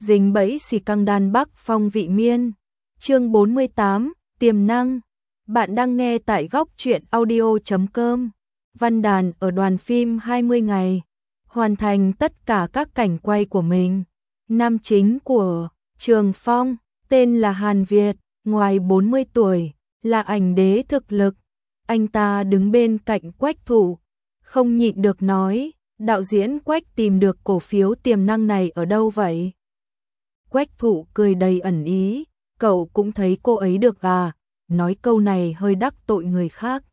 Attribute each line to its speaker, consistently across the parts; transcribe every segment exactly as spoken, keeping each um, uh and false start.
Speaker 1: dính bẫy xì căng đan Bắc Phong vị miên. Chương bốn mươi tám, tiềm năng. Bạn đang nghe tại góc truyện audio chấm com. Văn Đàn ở đoàn phim hai mươi ngày, hoàn thành tất cả các cảnh quay của mình. Nam chính của Trường Phong, tên là Hàn Việt, ngoài bốn mươi tuổi, là ảnh đế thực lực. Anh ta đứng bên cạnh Quách Thụ, không nhịn được nói, đạo diễn Quách tìm được cổ phiếu tiềm năng này ở đâu vậy? Quách Thụ cười đầy ẩn ý, cậu cũng thấy cô ấy được à? Nói câu này hơi đắc tội người khác.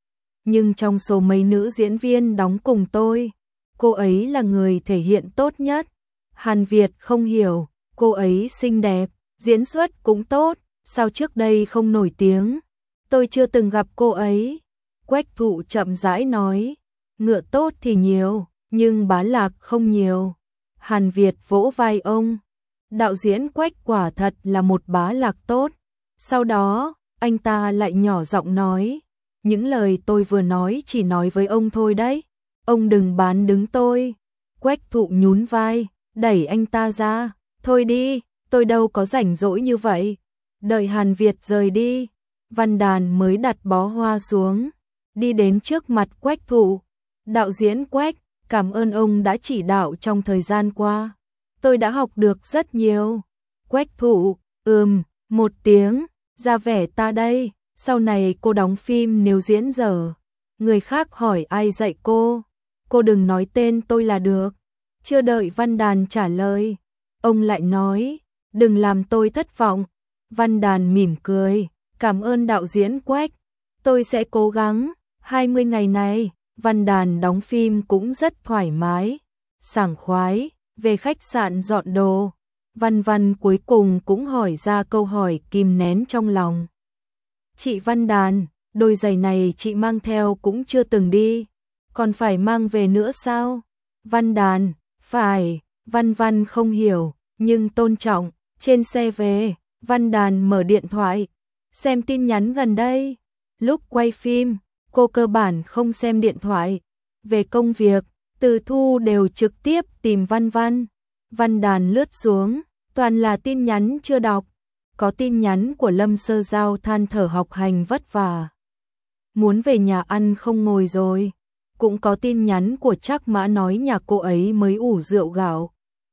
Speaker 1: Nhưng trong số mấy nữ diễn viên đóng cùng tôi, cô ấy là người thể hiện tốt nhất. Hàn Việt không hiểu, cô ấy xinh đẹp, diễn xuất cũng tốt, sao trước đây không nổi tiếng? Tôi chưa từng gặp cô ấy. Quách Thụ chậm rãi nói, ngựa tốt thì nhiều, nhưng bá lạc không nhiều. Hàn Việt vỗ vai ông, đạo diễn Quách quả thật là một bá lạc tốt. Sau đó, anh ta lại nhỏ giọng nói, những lời tôi vừa nói chỉ nói với ông thôi đấy, ông đừng bán đứng tôi. Quách Thụ nhún vai, đẩy anh ta ra, thôi đi, tôi đâu có rảnh rỗi như vậy. Đợi Hàn Việt rời đi, Văn Đàn mới đặt bó hoa xuống, đi đến trước mặt Quách Thụ. Đạo diễn Quách, cảm ơn ông đã chỉ đạo trong thời gian qua, tôi đã học được rất nhiều. Quách Thụ, ừm, một tiếng, ra vẻ ta đây, sau này cô đóng phim nếu diễn dở, người khác hỏi ai dạy cô, cô đừng nói tên tôi là được. Chưa đợi Văn Đàn trả lời, ông lại nói, đừng làm tôi thất vọng. Văn Đàn mỉm cười, cảm ơn đạo diễn Quách, tôi sẽ cố gắng. hai mươi ngày này, Văn Đàn đóng phim cũng rất thoải mái, sảng khoái. Về khách sạn dọn đồ, Văn Văn cuối cùng cũng hỏi ra câu hỏi kìm nén trong lòng. Chị Văn Đàn, đôi giày này chị mang theo cũng chưa từng đi, còn phải mang về nữa sao? Văn Đàn, phải. Văn Văn không hiểu, nhưng tôn trọng. Trên xe về, Văn Đàn mở điện thoại, xem tin nhắn gần đây. Lúc quay phim, cô cơ bản không xem điện thoại. Về công việc, Từ Thu đều trực tiếp tìm Văn Văn. Văn Đàn lướt xuống, toàn là tin nhắn chưa đọc. Có tin nhắn của Lâm Sơ Giao than thở học hành vất vả, muốn về nhà ăn không ngồi rồi. Cũng có tin nhắn của Trác Mã nói nhà cô ấy mới ủ rượu gạo,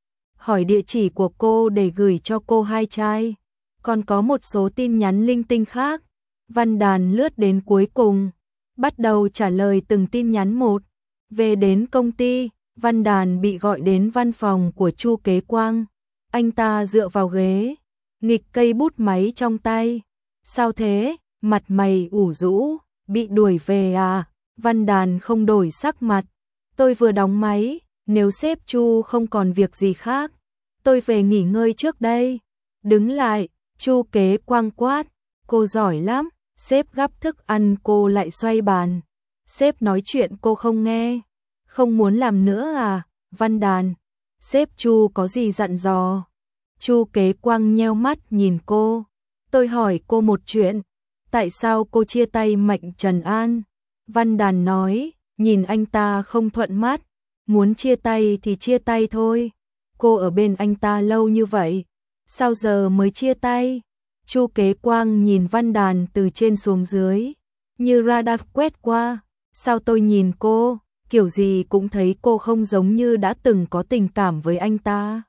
Speaker 1: hỏi địa chỉ của cô để gửi cho cô hai chai. Còn có một số tin nhắn linh tinh khác. Văn Đàn lướt đến cuối cùng, bắt đầu trả lời từng tin nhắn một. Về đến công ty, Văn Đàn bị gọi đến văn phòng của Chu Kế Quang. Anh ta dựa vào ghế, nghịch cây bút máy trong tay. Sao thế? Mặt mày ủ rũ, bị đuổi về à? Văn Đàn không đổi sắc mặt. Tôi vừa đóng máy, nếu sếp Chu không còn việc gì khác, tôi về nghỉ ngơi trước đây. Đứng lại, Chu Kế Quang quát, cô giỏi lắm. Sếp gắp thức ăn cô lại xoay bàn. Sếp nói chuyện cô không nghe, không muốn làm nữa à? Văn Đàn, sếp Chu có gì dặn dò? Chu Kế Quang nheo mắt nhìn cô. Tôi hỏi cô một chuyện, tại sao cô chia tay Mạnh Trần An? Văn Đàn nói, nhìn anh ta không thuận mắt, muốn chia tay thì chia tay thôi. Cô ở bên anh ta lâu như vậy, sao giờ mới chia tay? Chu Kế Quang nhìn Văn Đàn từ trên xuống dưới, như radar quét qua. Sao tôi nhìn cô, kiểu gì cũng thấy cô không giống như đã từng có tình cảm với anh ta.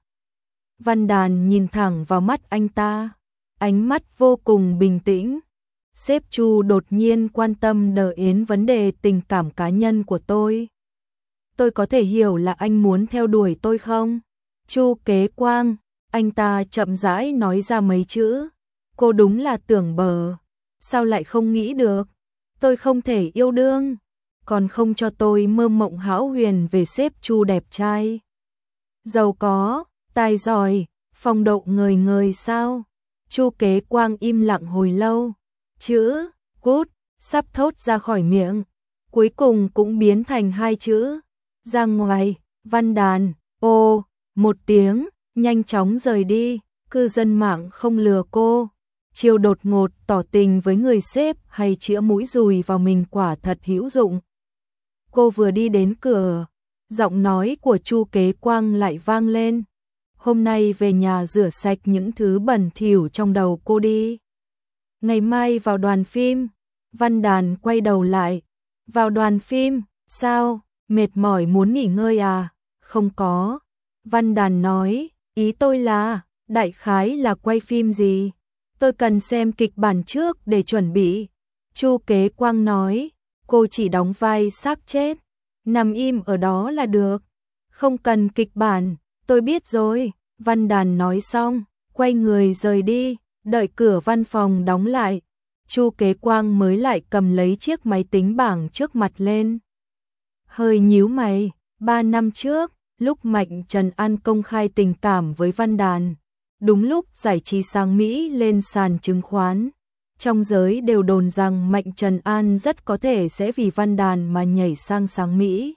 Speaker 1: Văn Đàn nhìn thẳng vào mắt anh ta, ánh mắt vô cùng bình tĩnh. Sếp Chu đột nhiên quan tâm đến vấn đề tình cảm cá nhân của tôi. Tôi có thể hiểu là anh muốn theo đuổi tôi không? Chu Kế Quang, anh ta chậm rãi nói ra mấy chữ. Cô đúng là tưởng bờ, sao lại không nghĩ được? Tôi không thể yêu đương, còn không cho tôi mơ mộng hão huyền về sếp Chu đẹp trai, giàu có, tài giỏi, phong độ ngời ngời sao? Chu Kế Quang im lặng hồi lâu, chữ cút sắp thốt ra khỏi miệng, cuối cùng cũng biến thành hai chữ ra ngoài. Văn Đàn, ô, một tiếng, nhanh chóng rời đi. Cư dân mạng không lừa cô, chiều đột ngột tỏ tình với người sếp hay chĩa mũi dùi vào mình quả thật hữu dụng. Cô vừa đi đến cửa, giọng nói của Chu Kế Quang lại vang lên. hôm nay về nhà rửa sạch những thứ bẩn thỉu trong đầu cô đi. Ngày mai vào đoàn phim. Văn Đàn quay đầu lại. Vào đoàn phim, sao, mệt mỏi muốn nghỉ ngơi à? Không có. Văn Đàn nói, ý tôi là, đại khái là quay phim gì? Tôi cần xem kịch bản trước để chuẩn bị. Chu Kế Quang nói, cô chỉ đóng vai xác chết, nằm im ở đó là được. Không cần kịch bản, tôi biết rồi. Văn Đàn nói xong, quay người rời đi, đợi cửa văn phòng đóng lại. Chu Kế Quang mới lại cầm lấy chiếc máy tính bảng trước mặt lên. Hơi nhíu mày, ba năm trước, lúc Mạnh Trần An công khai tình cảm với Văn Đàn, đúng lúc giải trí sáng Mỹ lên sàn chứng khoán. Trong giới đều đồn rằng Mạnh Trần An rất có thể sẽ vì Văn Đàn mà nhảy sang sáng Mỹ.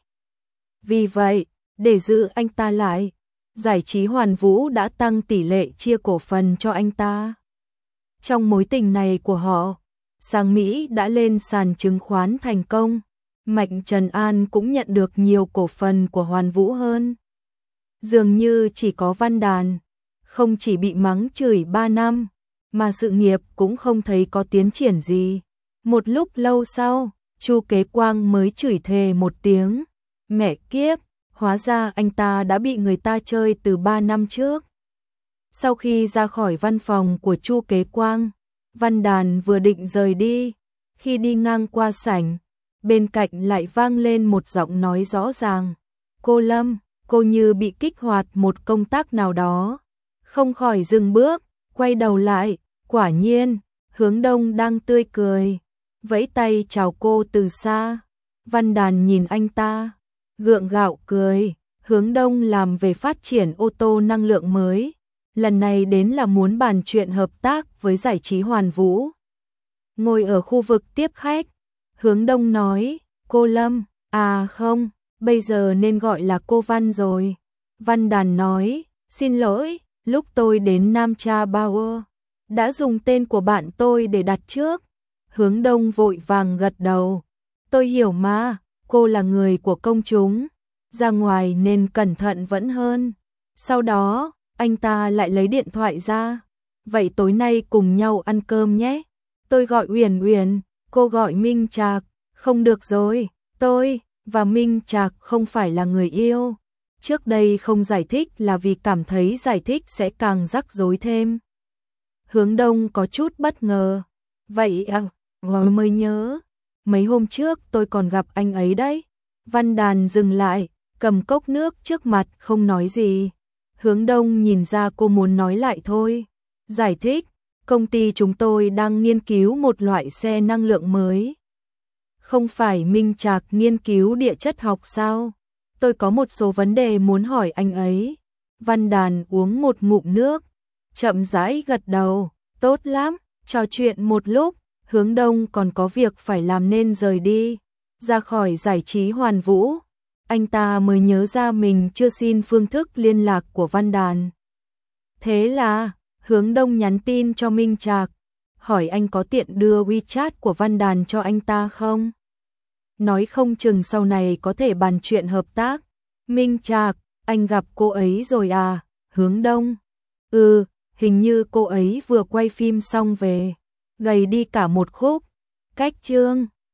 Speaker 1: Vì vậy, để giữ anh ta lại, giải trí Hoàn Vũ đã tăng tỷ lệ chia cổ phần cho anh ta. Trong mối tình này của họ, sáng Mỹ đã lên sàn chứng khoán thành công, Mạnh Trần An cũng nhận được nhiều cổ phần của Hoàn Vũ hơn. Dường như chỉ có Văn Đàn, không chỉ bị mắng chửi ba năm, mà sự nghiệp cũng không thấy có tiến triển gì. Một lúc lâu sau, Chu Kế Quang mới chửi thề một tiếng, mẹ kiếp, hóa ra anh ta đã bị người ta chơi từ ba năm trước. Sau khi ra khỏi văn phòng của Chu Kế Quang, Văn Đàn vừa định rời đi, khi đi ngang qua sảnh, bên cạnh lại vang lên một giọng nói rõ ràng. Cô Lâm, cô như bị kích hoạt một công tắc nào đó, không khỏi dừng bước, quay đầu lại, quả nhiên, Hướng Đông đang tươi cười, vẫy tay chào cô từ xa. Văn Đàn nhìn anh ta, gượng gạo cười, Hướng Đông làm về phát triển ô tô năng lượng mới, lần này đến là muốn bàn chuyện hợp tác với giải trí Hoàn Vũ. Ngồi ở khu vực tiếp khách, Hướng Đông nói, cô Lâm, à không, bây giờ nên gọi là cô Văn rồi. Văn Đàn nói, xin lỗi, lúc tôi đến Nam Cha Power, đã dùng tên của bạn tôi để đặt trước. Hướng Đông vội vàng gật đầu, tôi hiểu mà, cô là người của công chúng, ra ngoài nên cẩn thận vẫn hơn. Sau đó, anh ta lại lấy điện thoại ra, vậy tối nay cùng nhau ăn cơm nhé. Tôi gọi Uyển Uyển, cô gọi Minh Trạc. Không được rồi, tôi và Minh Trạc không phải là người yêu. Trước đây không giải thích là vì cảm thấy giải thích sẽ càng rắc rối thêm. Hướng Đông có chút bất ngờ. Vậy à, mới nhớ, mấy hôm trước tôi còn gặp anh ấy đấy. Văn Đàn dừng lại, cầm cốc nước trước mặt không nói gì. Hướng Đông nhìn ra cô muốn nói lại thôi. Giải thích, công ty chúng tôi đang nghiên cứu một loại xe năng lượng mới. Không phải Minh Trạc nghiên cứu địa chất học sao? Tôi có một số vấn đề muốn hỏi anh ấy. Văn Đàn uống một ngụm nước, chậm rãi gật đầu, tốt lắm, trò chuyện một lúc, Hướng Đông còn có việc phải làm nên rời đi. Ra khỏi giải trí Hoàn Vũ, anh ta mới nhớ ra mình chưa xin phương thức liên lạc của Văn Đàn. Thế là, Hướng Đông nhắn tin cho Minh Trạc, hỏi anh có tiện đưa WeChat của Văn Đàn cho anh ta không? Nói không chừng sau này có thể bàn chuyện hợp tác. Minh Trạc, anh gặp cô ấy rồi à? Hướng Đông, ừ, hình như cô ấy vừa quay phim xong về, gầy đi cả một khúc. Cách chương